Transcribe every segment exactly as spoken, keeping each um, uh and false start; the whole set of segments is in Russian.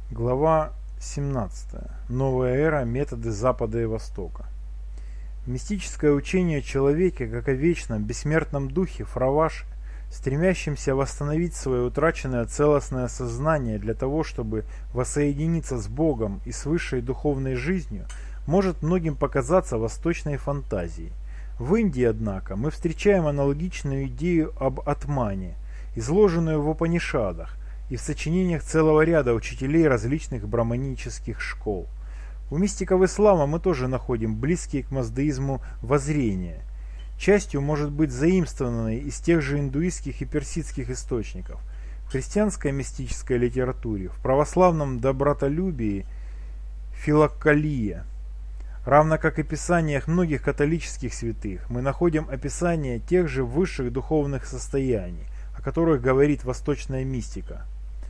Глава семнадцатая. Новая эра. Методы Запада и Востока. Мистическое учение о человеке как о вечном, бессмертном духе Фраваш, стремящемся восстановить свое утраченное целостное сознание для того, чтобы воссоединиться с Богом и с высшей духовной жизнью, может многим показаться восточной фантазией. В Индии, однако, мы встречаем аналогичную идею об атмане, изложенную в Упанишадах и в сочинениях целого ряда учителей различных браманических школ. У мистиков ислама мы тоже находим близкие к маздеизму воззрения, частью может быть заимствованные из тех же индуистских и персидских источников. В христианской мистической литературе, в православном добротолюбии филокалия, равно как и в писаниях многих католических святых, мы находим описание тех же высших духовных состояний, о которых говорит восточная мистика.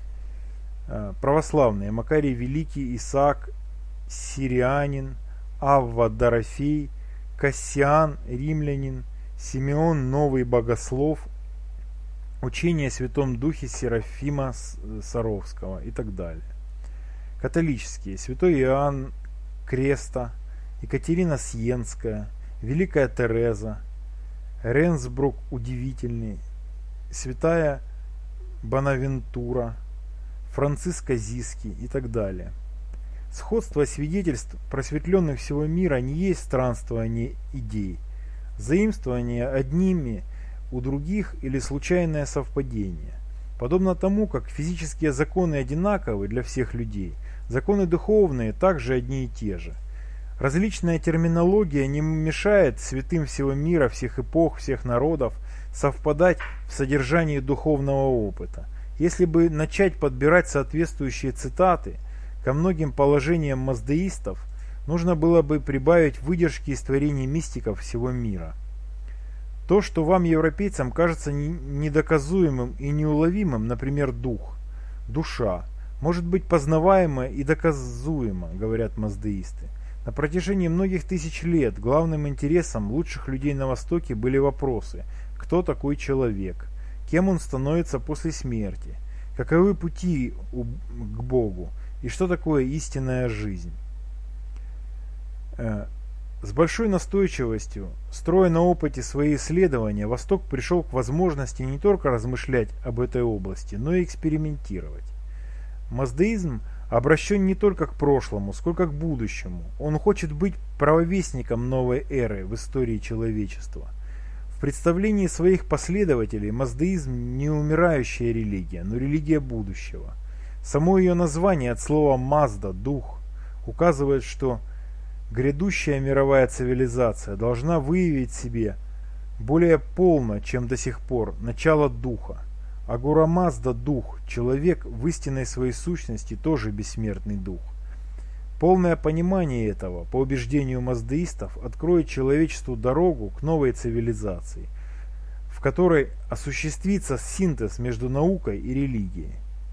Православные: Макарий Великий, Исаак Сирианин, Авва Дорофей, Кассиан Римлянин, Симеон Новый Богослов, учение о Святом Духе Серафима Саровского и так далее. Католические: святой Иоанн Креста, Екатерина Сиенская, Великая Тереза, Ренсбрук Удивительный, святая Бонавентура, Франциск Азийский и так далее. Сходство свидетельств просветленных всего мира не есть странствование идей, заимствование одними у других или случайное совпадение. Подобно тому, как физические законы одинаковы для всех людей, законы духовные также одни и те же. Различная терминология не мешает святым всего мира, всех эпох, всех народов совпадать в содержании духовного опыта. Если бы начать подбирать соответствующие цитаты ко многим положениям маздеистов, нужно было бы прибавить выдержки из творений мистиков всего мира. То, что вам, европейцам, кажется недоказуемым и неуловимым, например, дух, душа, может быть познаваемо и доказуемо, говорят маздеисты. На протяжении многих тысяч лет главным интересом лучших людей на Востоке были вопросы: кто такой человек, кем он становится после смерти, каковы пути к Богу и что такое истинная жизнь. С большой настойчивостью, строя на опыте свои исследования, Восток пришел к возможности не только размышлять об этой области, но и экспериментировать. Маздеизм обращен не только к прошлому, сколько к будущему. Он хочет быть правовестником новой эры в истории человечества. В представлении своих последователей маздеизм не умирающая религия, но религия будущего. Само ее название от слова «мазда» – «дух» указывает, что грядущая мировая цивилизация должна выявить в себе более полно, чем до сих пор, начало духа. Агура Мазда – дух, человек в истинной своей сущности тоже бессмертный дух. Полное понимание этого, по убеждению маздеистов, откроет человечеству дорогу к новой цивилизации, в которой осуществится синтез между наукой и религией.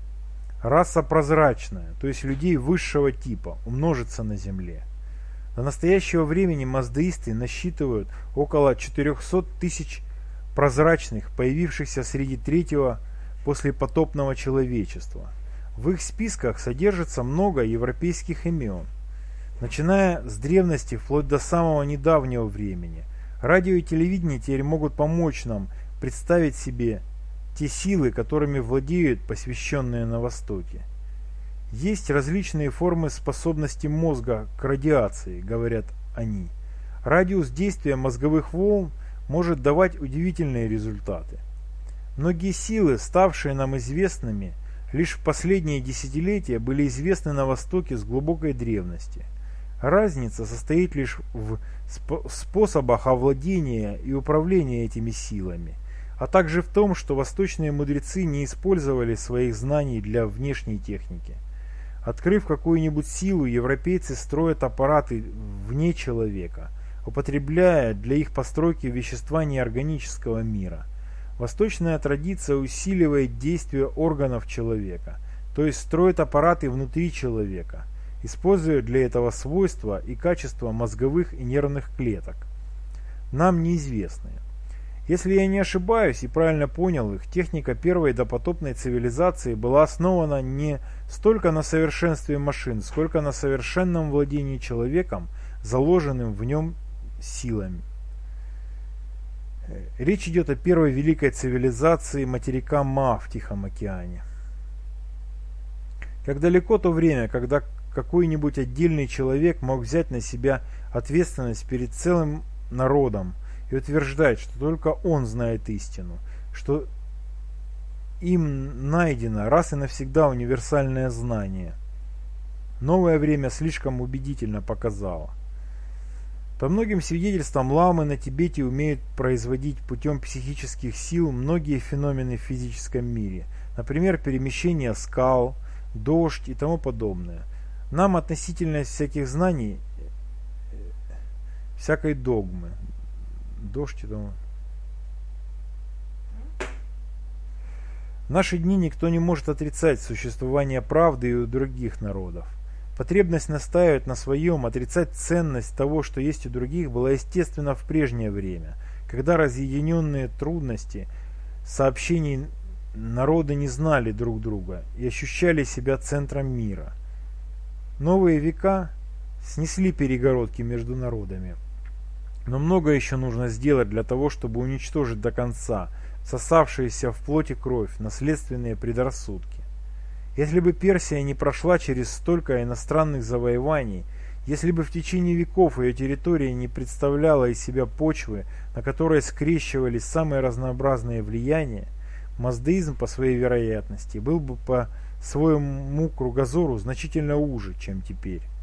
Раса прозрачная, то есть людей высшего типа, умножится на Земле. До настоящего времени маздеисты насчитывают около четырехсот тысяч прозрачных, появившихся среди третьего послепотопного человечества. В их списках содержится много европейских имен. Начиная с древности вплоть до самого недавнего времени, радио и телевидение теперь могут помочь нам представить себе те силы, которыми владеют посвященные на Востоке. Есть различные формы способности мозга к радиации, говорят они. Радиус действия мозговых волн может давать удивительные результаты. Многие силы, ставшие нам известными, лишь в последние десятилетия были известны на Востоке с глубокой древности. Разница состоит лишь в способах овладения и управления этими силами, а также в том, что восточные мудрецы не использовали своих знаний для внешней техники. Открыв какую-нибудь силу, европейцы строят аппараты вне человека, употребляя для их постройки вещества неорганического мира. Восточная традиция усиливает действие органов человека, то есть строит аппараты внутри человека, используя для этого свойства и качества мозговых и нервных клеток, нам неизвестные. Если я не ошибаюсь и правильно понял их, техника первой допотопной цивилизации была основана не столько на совершенстве машин, сколько на совершенном владении человеком, заложенным в нем силами. Речь идет о первой великой цивилизации материка Ма в Тихом океане. Как далеко то время, когда какой-нибудь отдельный человек мог взять на себя ответственность перед целым народом и утверждать, что только он знает истину, что им найдено раз и навсегда универсальное знание. Новое время слишком убедительно показало. По многим свидетельствам, ламы на Тибете умеют производить путем психических сил многие феномены в физическом мире, например, перемещение скал, дождь и тому подобное. Нам относительность всяких знаний, всякой догмы, дождь и тому. В наши дни никто не может отрицать существование правды и у других народов. Потребность настаивать на своем, отрицать ценность того, что есть у других, была естественна в прежнее время, когда разъединенные трудности сообщений народы не знали друг друга и ощущали себя центром мира. Новые века снесли перегородки между народами, но много еще нужно сделать для того, чтобы уничтожить до конца всосавшиеся в плоть и кровь наследственные предрассудки. Если бы Персия не прошла через столько иностранных завоеваний, если бы в течение веков ее территория не представляла из себя почвы, на которой скрещивались самые разнообразные влияния, маздеизм по своей вероятности был бы по своему кругозору значительно уже, чем теперь.